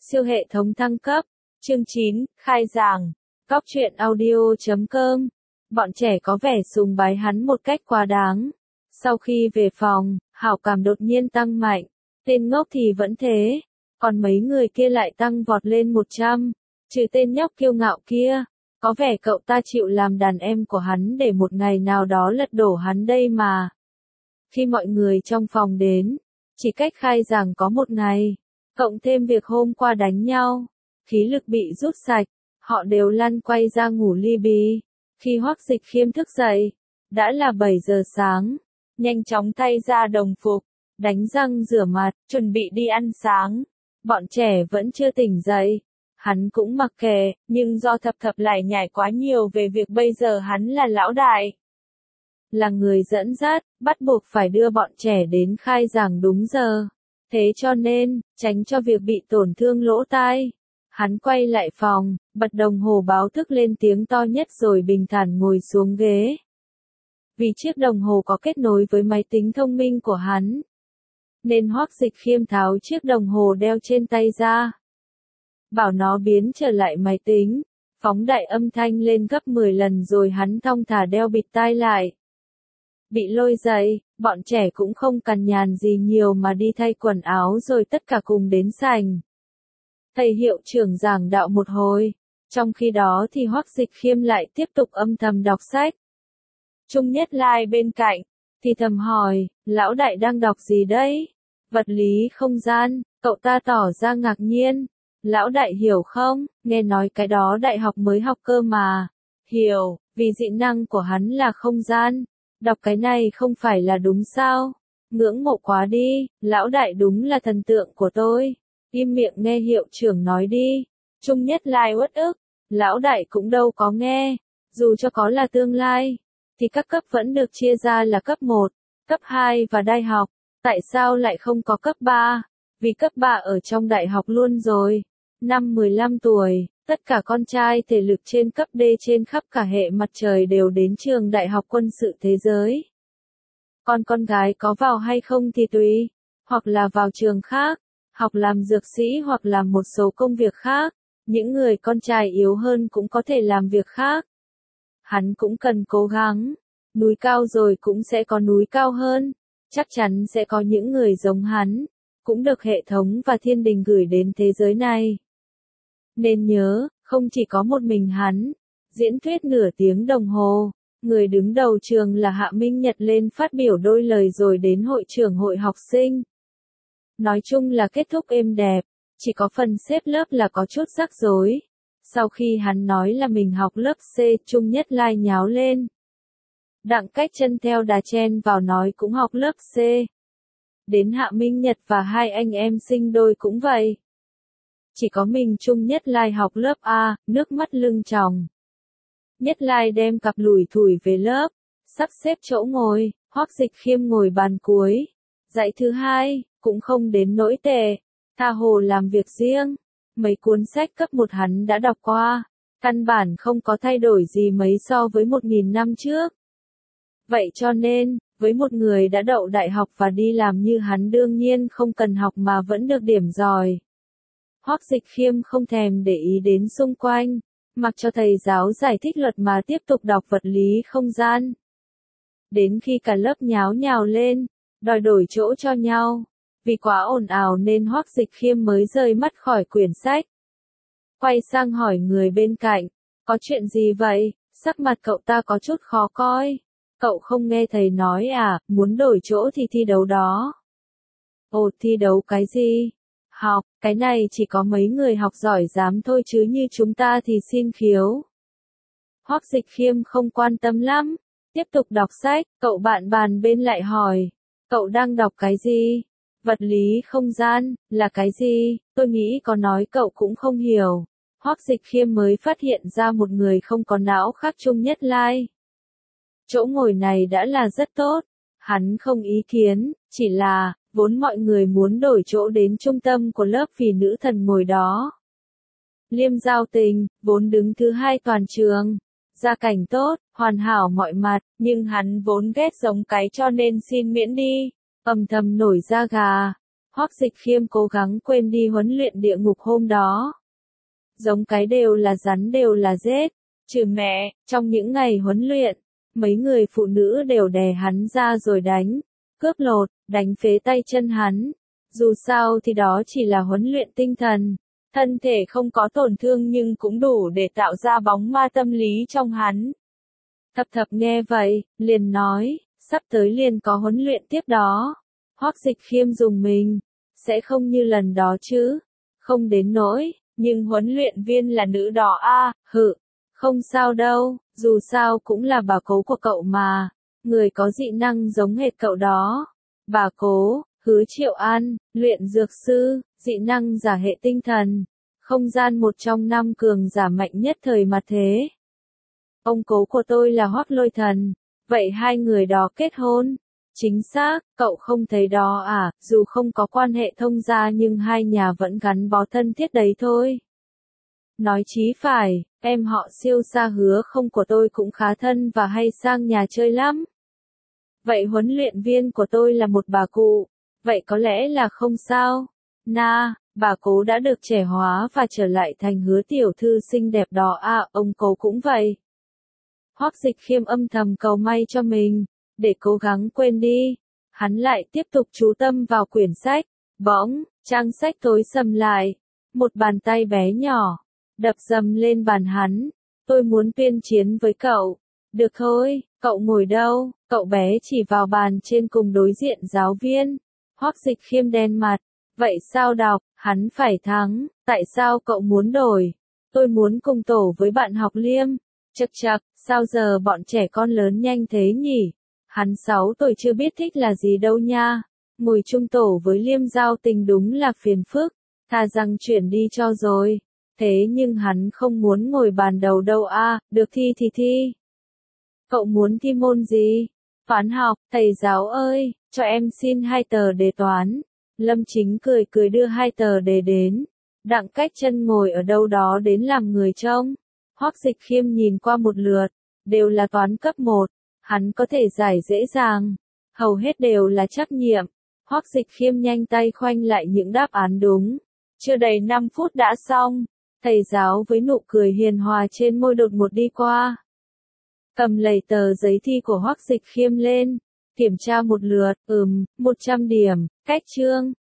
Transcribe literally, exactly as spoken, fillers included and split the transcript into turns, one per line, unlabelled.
Siêu hệ thống thăng cấp. Chương chín, khai giảng. Cóc truyện audio chấm com. Bọn trẻ có vẻ sùng bái hắn một cách quá đáng. Sau khi về phòng, hảo cảm đột nhiên tăng mạnh. Tên ngốc thì vẫn thế. Còn mấy người kia lại tăng vọt lên một trăm. Trừ tên nhóc kiêu ngạo kia. Có vẻ cậu ta chịu làm đàn em của hắn để một ngày nào đó lật đổ hắn đây mà. Khi mọi người trong phòng đến, chỉ cách khai giảng có một ngày, cộng thêm việc hôm qua đánh nhau, khí lực bị rút sạch, họ đều lăn quay ra ngủ li bì. Khi Hoắc Dịch Khiêm thức dậy, đã là bảy giờ sáng, nhanh chóng thay ra đồng phục, đánh răng rửa mặt, chuẩn bị đi ăn sáng. Bọn trẻ vẫn chưa tỉnh dậy, hắn cũng mặc kệ, nhưng do thập thập lải nhải quá nhiều về việc bây giờ hắn là lão đại, là người dẫn dắt, bắt buộc phải đưa bọn trẻ đến khai giảng đúng giờ. Thế cho nên, tránh cho việc bị tổn thương lỗ tai, hắn quay lại phòng, bật đồng hồ báo thức lên tiếng to nhất rồi bình thản ngồi xuống ghế. Vì chiếc đồng hồ có kết nối với máy tính thông minh của hắn, nên Hoắc Dịch Khiêm tháo chiếc đồng hồ đeo trên tay ra, bảo nó biến trở lại máy tính, phóng đại âm thanh lên gấp mười lần rồi hắn thong thả đeo bịt tai lại. Bị lôi dậy, bọn trẻ cũng không cằn nhằn gì nhiều mà đi thay quần áo rồi tất cả cùng đến sảnh. Thầy hiệu trưởng giảng đạo một hồi, trong khi đó thì Hoắc Dịch Khiêm lại tiếp tục âm thầm đọc sách. Trung Nhất Lai bên cạnh, thì thầm hỏi, lão đại đang đọc gì đấy? Vật lý không gian, cậu ta tỏ ra ngạc nhiên. Lão đại hiểu không? Nghe nói cái đó đại học mới học cơ mà. Hiểu, vì dị năng của hắn là không gian. Đọc cái này không phải là đúng sao? Ngưỡng mộ quá đi, lão đại đúng là thần tượng của tôi. Im miệng nghe hiệu trưởng nói đi. Trung Nhất Lai uất ức, lão đại cũng đâu có nghe. Dù cho có là tương lai, thì các cấp vẫn được chia ra là cấp một, cấp hai và đại học. Tại sao lại không có cấp ba? Vì cấp ba ở trong đại học luôn rồi. Năm mười lăm tuổi, tất cả con trai thể lực trên cấp D trên khắp cả hệ mặt trời đều đến trường Đại học Quân sự Thế giới. Còn con gái có vào hay không thì tùy, hoặc là vào trường khác, học làm dược sĩ hoặc làm một số công việc khác. Những người con trai yếu hơn cũng có thể làm việc khác. Hắn cũng cần cố gắng. Núi cao rồi cũng sẽ có núi cao hơn. Chắc chắn sẽ có những người giống hắn, cũng được hệ thống và thiên đình gửi đến thế giới này. Nên nhớ, không chỉ có một mình hắn. Diễn thuyết nửa tiếng đồng hồ, người đứng đầu trường là Hạ Minh Nhật lên phát biểu đôi lời rồi đến hội trưởng hội học sinh. Nói chung là kết thúc êm đẹp, chỉ có phần xếp lớp là có chút rắc rối. Sau khi hắn nói là mình học lớp C, Trung Nhất Lai nháo lên. Đặng Cách Chân theo đà chen vào nói cũng học lớp C. Đến Hạ Minh Nhật và hai anh em sinh đôi cũng vậy. Chỉ có mình Trung Nhất Lai học lớp A, nước mắt lưng tròng. Nhất Lai đem cặp lủi thủi về lớp, sắp xếp chỗ ngồi, Hoắc Dịch Khiêm ngồi bàn cuối. Dãy thứ hai, cũng không đến nỗi tệ, tha hồ làm việc riêng. Mấy cuốn sách cấp một hắn đã đọc qua, căn bản không có thay đổi gì mấy so với một nghìn năm trước. Vậy cho nên, với một người đã đậu đại học và đi làm như hắn đương nhiên không cần học mà vẫn được điểm giỏi. Hoắc Dịch Khiêm không thèm để ý đến xung quanh, mặc cho thầy giáo giải thích luật mà tiếp tục đọc vật lý không gian. Đến khi cả lớp nháo nhào lên, đòi đổi chỗ cho nhau, vì quá ồn ào nên Hoắc Dịch Khiêm mới rời mắt khỏi quyển sách. Quay sang hỏi người bên cạnh, có chuyện gì vậy? Sắc mặt cậu ta có chút khó coi. Cậu không nghe thầy nói à, muốn đổi chỗ thì thi đấu đó. Ồ, thi đấu cái gì? Học, cái này chỉ có mấy người học giỏi dám thôi chứ như chúng ta thì xin khiếu. Hoắc Dịch Khiêm không quan tâm lắm, tiếp tục đọc sách, cậu bạn bàn bên lại hỏi, cậu đang đọc cái gì? Vật lý không gian, là cái gì? Tôi nghĩ có nói cậu cũng không hiểu. Hoắc Dịch Khiêm mới phát hiện ra một người không có não khác Trung Nhất Lai. Chỗ ngồi này đã là rất tốt, hắn không ý kiến, chỉ là, vốn mọi người muốn đổi chỗ đến trung tâm của lớp vì nữ thần ngồi đó. Liêm Giao Tình, vốn đứng thứ hai toàn trường, gia cảnh tốt, hoàn hảo mọi mặt, nhưng hắn vốn ghét giống cái cho nên xin miễn đi, âm thầm nổi da gà. Hoắc Dịch Khiêm cố gắng quên đi huấn luyện địa ngục hôm đó. Giống cái đều là rắn đều là rết, trừ mẹ, trong những ngày huấn luyện, mấy người phụ nữ đều đè hắn ra rồi đánh, cướp lột, đánh phế tay chân hắn. Dù sao thì đó chỉ là huấn luyện tinh thần, thân thể không có tổn thương nhưng cũng đủ để tạo ra bóng ma tâm lý trong hắn. Thập Thập nghe vậy, liền nói, sắp tới liền có huấn luyện tiếp đó. Hoắc Dịch Khiêm dùng mình, sẽ không như lần đó chứ, không đến nỗi, nhưng huấn luyện viên là nữ đó a, hự, không sao đâu, dù sao cũng là bà cố của cậu mà, người có dị năng giống hệt cậu đó. Bà cố, Hứa Triệu An, luyện dược sư, dị năng giả hệ tinh thần, không gian một trong năm cường giả mạnh nhất thời mà thế. Ông cố của tôi là Hoắc Lôi Thần, vậy hai người đó kết hôn? Chính xác, cậu không thấy đó à, dù không có quan hệ thông gia nhưng hai nhà vẫn gắn bó thân thiết đấy thôi. Nói chí phải, em họ Siêu Sa Hứa không của tôi cũng khá thân và hay sang nhà chơi lắm. Vậy huấn luyện viên của tôi là một bà cụ, vậy có lẽ là không sao. Na, bà cố đã được trẻ hóa và trở lại thành Hứa tiểu thư xinh đẹp đó à, ông cố cũng vậy. Hoắc Dịch Khiêm âm thầm cầu may cho mình, để cố gắng quên đi. Hắn lại tiếp tục chú tâm vào quyển sách, bỗng, trang sách tối sầm lại, một bàn tay bé nhỏ, đập dầm lên bàn hắn. Tôi muốn tuyên chiến với cậu. Được thôi, cậu ngồi đâu? Cậu bé chỉ vào bàn trên cùng đối diện giáo viên. Hoắc Dịch Khiêm đen mặt. Vậy sao đọc, hắn phải thắng, tại sao cậu muốn đổi? Tôi muốn cùng tổ với bạn học Liêm. Chậc chậc, sao giờ bọn trẻ con lớn nhanh thế nhỉ? Hắn sáu tuổi chưa biết thích là gì đâu nha. Ngồi chung tổ với Liêm giao tình đúng là phiền phức, thà rằng chuyển đi cho rồi. Thế nhưng hắn không muốn ngồi bàn đầu đâu a, được thi thì thi. Cậu muốn thi môn gì? Toán học, thầy giáo ơi, cho em xin hai tờ đề toán. Lâm Chính cười cười đưa hai tờ đề đến. Đặng Cách Chân ngồi ở đâu đó đến làm người trông. Hoắc Dịch Khiêm nhìn qua một lượt, đều là toán cấp một, hắn có thể giải dễ dàng, hầu hết đều là trắc nghiệm. Hoắc Dịch Khiêm nhanh tay khoanh lại những đáp án đúng. Chưa đầy năm phút đã xong, thầy giáo với nụ cười hiền hòa trên môi đột một đi qua. Cầm lầy tờ giấy thi của Hoắc Dịch Khiêm lên, kiểm tra một lượt, ừm, một trăm điểm, cách chương,